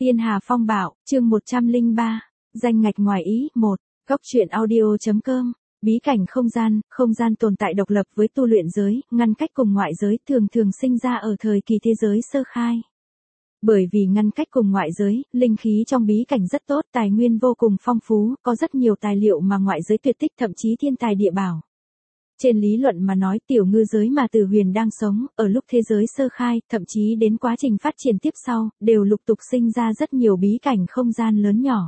Tiên Hà Phong Bảo, chương 103, danh ngạch ngoài ý, 1, Góc truyện audio.com, bí cảnh không gian tồn tại độc lập với tu luyện giới, ngăn cách cùng ngoại giới thường thường sinh ra ở thời kỳ thế giới sơ khai. Bởi vì ngăn cách cùng ngoại giới, linh khí trong bí cảnh rất tốt, tài nguyên vô cùng phong phú, có rất nhiều tài liệu mà ngoại giới tuyệt tích thậm chí thiên tài địa bảo. Trên lý luận mà nói tiểu ngư giới mà Từ Huyền đang sống, ở lúc thế giới sơ khai, thậm chí đến quá trình phát triển tiếp sau, đều lục tục sinh ra rất nhiều bí cảnh không gian lớn nhỏ.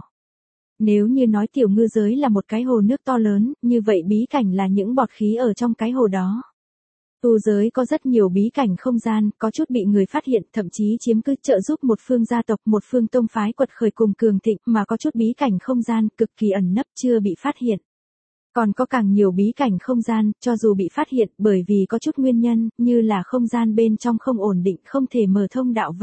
Nếu như nói tiểu ngư giới là một cái hồ nước to lớn, như vậy bí cảnh là những bọt khí ở trong cái hồ đó. Tu giới có rất nhiều bí cảnh không gian, có chút bị người phát hiện, thậm chí chiếm cứ trợ giúp một phương gia tộc, một phương tông phái quật khởi cùng cường thịnh, mà có chút bí cảnh không gian cực kỳ ẩn nấp chưa bị phát hiện. Còn có càng nhiều bí cảnh không gian, cho dù bị phát hiện bởi vì có chút nguyên nhân, như là không gian bên trong không ổn định, không thể mở thông đạo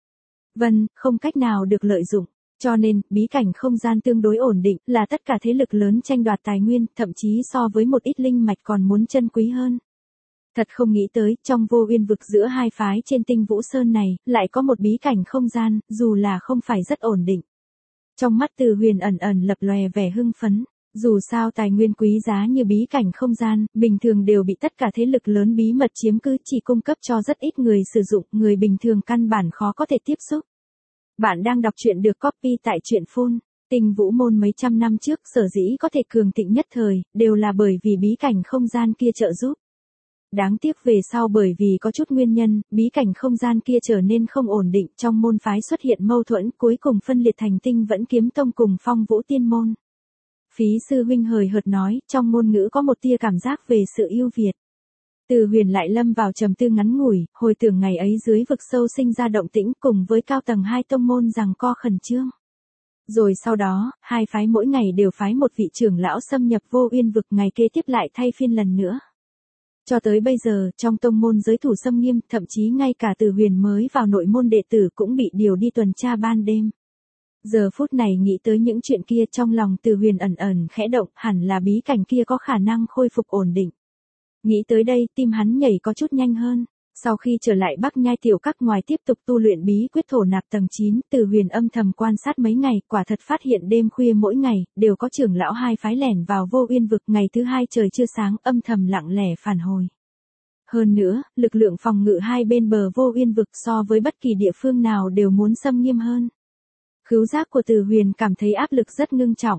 vân, không cách nào được lợi dụng. Cho nên, bí cảnh không gian tương đối ổn định, là tất cả thế lực lớn tranh đoạt tài nguyên, thậm chí so với một ít linh mạch còn muốn chân quý hơn. Thật không nghĩ tới, trong Vô Uyên vực giữa hai phái trên Tinh Vũ Sơn này, lại có một bí cảnh không gian, dù là không phải rất ổn định. Trong mắt Từ Huyền ẩn lập lòe vẻ hưng phấn. Dù sao tài nguyên quý giá như bí cảnh không gian, bình thường đều bị tất cả thế lực lớn bí mật chiếm cứ, chỉ cung cấp cho rất ít người sử dụng, người bình thường căn bản khó có thể tiếp xúc. Bạn đang đọc truyện được copy tại truyện phun. Tinh Vũ môn mấy trăm năm trước sở dĩ có thể cường thịnh nhất thời, đều là bởi vì bí cảnh không gian kia trợ giúp. Đáng tiếc về sau bởi vì có chút nguyên nhân, bí cảnh không gian kia trở nên không ổn định, trong môn phái xuất hiện mâu thuẫn, cuối cùng phân liệt thành Tinh Vẫn Kiếm Tông cùng Phong Vũ Tiên môn. Phí sư huynh hời hợt nói, trong ngôn ngữ có một tia cảm giác về sự ưu việt. Từ Huyền lại lâm vào trầm tư ngắn ngủi, hồi tưởng ngày ấy dưới vực sâu sinh ra động tĩnh cùng với cao tầng hai tông môn giằng co khẩn trương. Rồi sau đó, hai phái mỗi ngày đều phái một vị trưởng lão xâm nhập Vô Uyên vực, ngày kế tiếp lại thay phiên lần nữa. Cho tới bây giờ, trong tông môn giới thủ xâm nghiêm, thậm chí ngay cả Từ Huyền mới vào nội môn đệ tử cũng bị điều đi tuần tra ban đêm. Giờ phút này nghĩ tới những chuyện kia trong lòng Từ Huyền ẩn khẽ động, hẳn là bí cảnh kia có khả năng khôi phục ổn định. Nghĩ tới đây, tim hắn nhảy có chút nhanh hơn. Sau khi trở lại Bắc Nhai tiểu các ngoài tiếp tục tu luyện bí quyết thổ nạp tầng 9, Từ Huyền âm thầm quan sát mấy ngày, quả thật phát hiện đêm khuya mỗi ngày, đều có trưởng lão hai phái lẻn vào Vô Uyên vực, ngày thứ hai trời chưa sáng, âm thầm lặng lẽ phản hồi. Hơn nữa, lực lượng phòng ngự hai bên bờ Vô Uyên vực so với bất kỳ địa phương nào đều muốn xâm nghiêm hơn. Khứu giác của Từ Huyền cảm thấy áp lực rất ngưng trọng.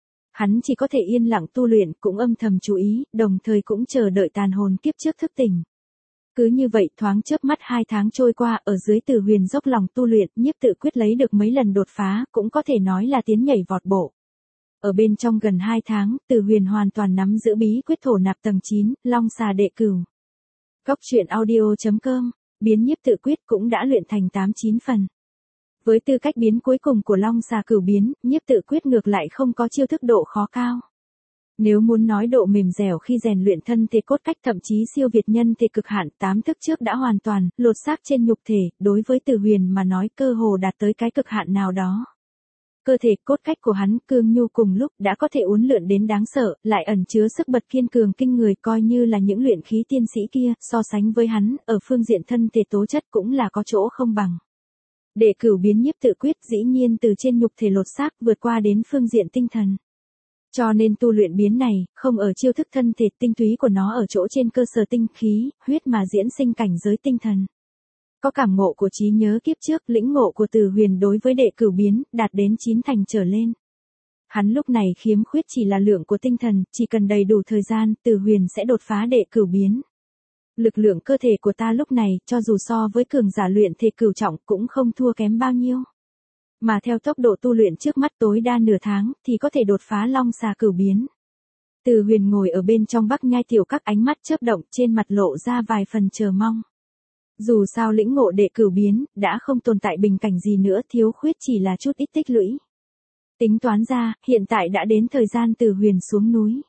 Hắn chỉ có thể yên lặng tu luyện, cũng âm thầm chú ý, đồng thời cũng chờ đợi tàn hồn kiếp trước thức tỉnh. Cứ như vậy thoáng chớp mắt 2 tháng trôi qua, ở dưới Từ Huyền dốc lòng tu luyện, nhiếp tự quyết lấy được mấy lần đột phá, cũng có thể nói là tiến nhảy vọt bộ. Ở bên trong gần 2 tháng, Từ Huyền hoàn toàn nắm giữ bí quyết thổ nạp tầng 9, Long Xà Đệ Cửu. Góc truyện audio.com, biến nhiếp tự quyết cũng đã luyện thành 8-9 phần. Với tư cách biến cuối cùng của Long Xà Cửu biến, nhiếp tự quyết ngược lại không có chiêu thức độ khó cao. Nếu muốn nói độ mềm dẻo khi rèn luyện thân thể cốt cách thậm chí siêu việt nhân thể cực hạn, 8 thức trước đã hoàn toàn lột xác trên nhục thể, đối với Từ Huyền mà nói cơ hồ đạt tới cái cực hạn nào đó. Cơ thể cốt cách của hắn cương nhu cùng lúc đã có thể uốn lượn đến đáng sợ, lại ẩn chứa sức bật kiên cường kinh người, coi như là những luyện khí tiên sĩ kia, so sánh với hắn, ở phương diện thân thể tố chất cũng là có chỗ không bằng. Đệ Cửu biến nhiếp tự quyết dĩ nhiên từ trên nhục thể lột xác vượt qua đến phương diện tinh thần. Cho nên tu luyện biến này, không ở chiêu thức thân thể, tinh túy của nó ở chỗ trên cơ sở tinh khí, huyết mà diễn sinh cảnh giới tinh thần. Có cảm ngộ của trí nhớ kiếp trước, lĩnh ngộ của Từ Huyền đối với Đệ Cửu biến, đạt đến 9 thành trở lên. Hắn lúc này khiếm khuyết chỉ là lượng của tinh thần, chỉ cần đầy đủ thời gian, Từ Huyền sẽ đột phá Đệ Cửu biến. Lực lượng cơ thể của ta lúc này, cho dù so với cường giả luyện thể cửu trọng, cũng không thua kém bao nhiêu. Mà theo tốc độ tu luyện trước mắt tối đa nửa tháng, thì có thể đột phá Long Xà Cửu biến. Từ Huyền ngồi ở bên trong Bắc Nhai tiểu các, ánh mắt chớp động, trên mặt lộ ra vài phần chờ mong. Dù sao lĩnh ngộ Đệ Cửu biến, đã không tồn tại bình cảnh gì nữa, thiếu khuyết chỉ là chút ít tích lũy. Tính toán ra, hiện tại đã đến thời gian Từ Huyền xuống núi.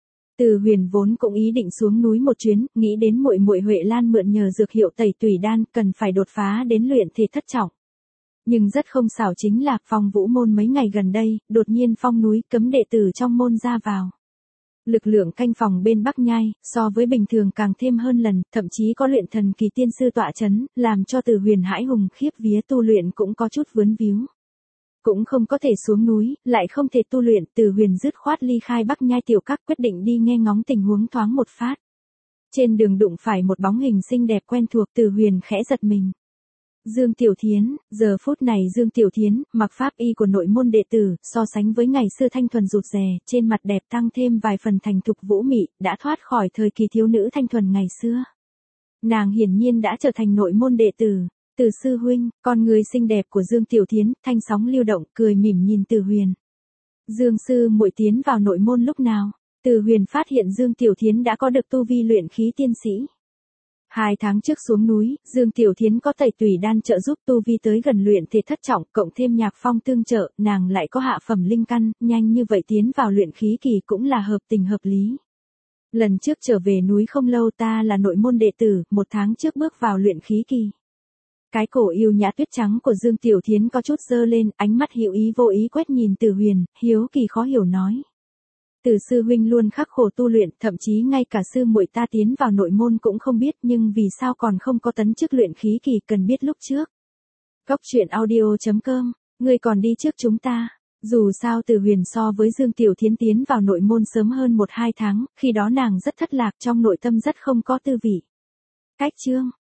Từ Huyền vốn cũng ý định xuống núi một chuyến, nghĩ đến muội muội Huệ Lan mượn nhờ dược hiệu Tẩy Tùy đan, cần phải đột phá đến luyện thể thất trọng. Nhưng rất không xảo chính là, Phong Vũ môn mấy ngày gần đây, đột nhiên phong núi cấm đệ tử trong môn ra vào. Lực lượng canh phòng bên Bắc Nhai, so với bình thường càng thêm hơn lần, thậm chí có luyện thần kỳ tiên sư tọa chấn, làm cho Từ Huyền hãi hùng khiếp vía, tu luyện cũng có chút vướng víu. cũng không có thể xuống núi, lại không thể tu luyện, Từ Huyền dứt khoát ly khai Bắc Nhai tiểu các, quyết định đi nghe ngóng tình huống thoáng một phát. Trên đường đụng phải một bóng hình xinh đẹp quen thuộc, Từ Huyền khẽ giật mình. Dương Tiểu Thiến, giờ phút này Dương Tiểu Thiến, mặc pháp y của nội môn đệ tử, so sánh với ngày xưa thanh thuần rụt rè, trên mặt đẹp tăng thêm vài phần thành thục vũ mị, đã thoát khỏi thời kỳ thiếu nữ thanh thuần ngày xưa. Nàng hiển nhiên đã trở thành nội môn đệ tử. Từ sư huynh, con người xinh đẹp của Dương Tiểu Thiến, thanh sóng lưu động, cười mỉm nhìn Từ Huyền. Dương sư muội tiến vào nội môn lúc nào? Từ Huyền phát hiện Dương Tiểu Thiến đã có được tu vi luyện khí tiên sĩ. 2 tháng trước xuống núi, Dương Tiểu Thiến có tẩy tùy đan trợ giúp tu vi tới gần luyện thể thất trọng, cộng thêm nhạc phong tương trợ, nàng lại có hạ phẩm linh căn, nhanh như vậy tiến vào luyện khí kỳ cũng là hợp tình hợp lý. Lần trước trở về núi không lâu, ta là nội môn đệ tử, 1 tháng trước bước vào luyện khí kỳ. Cái cổ yêu nhã tuyết trắng của Dương Tiểu Thiến có chút dơ lên, ánh mắt hữu ý vô ý quét nhìn Từ Huyền, hiếu kỳ khó hiểu nói. Từ sư huynh luôn khắc khổ tu luyện, thậm chí ngay cả sư muội ta tiến vào nội môn cũng không biết, nhưng vì sao còn không có tấn chức luyện khí kỳ, cần biết lúc trước. Góc truyện audio.com, ngươi còn đi trước chúng ta. Dù sao Từ Huyền so với Dương Tiểu Thiến tiến vào nội môn sớm hơn 1-2 tháng, khi đó nàng rất thất lạc, trong nội tâm rất không có tư vị. Cách chương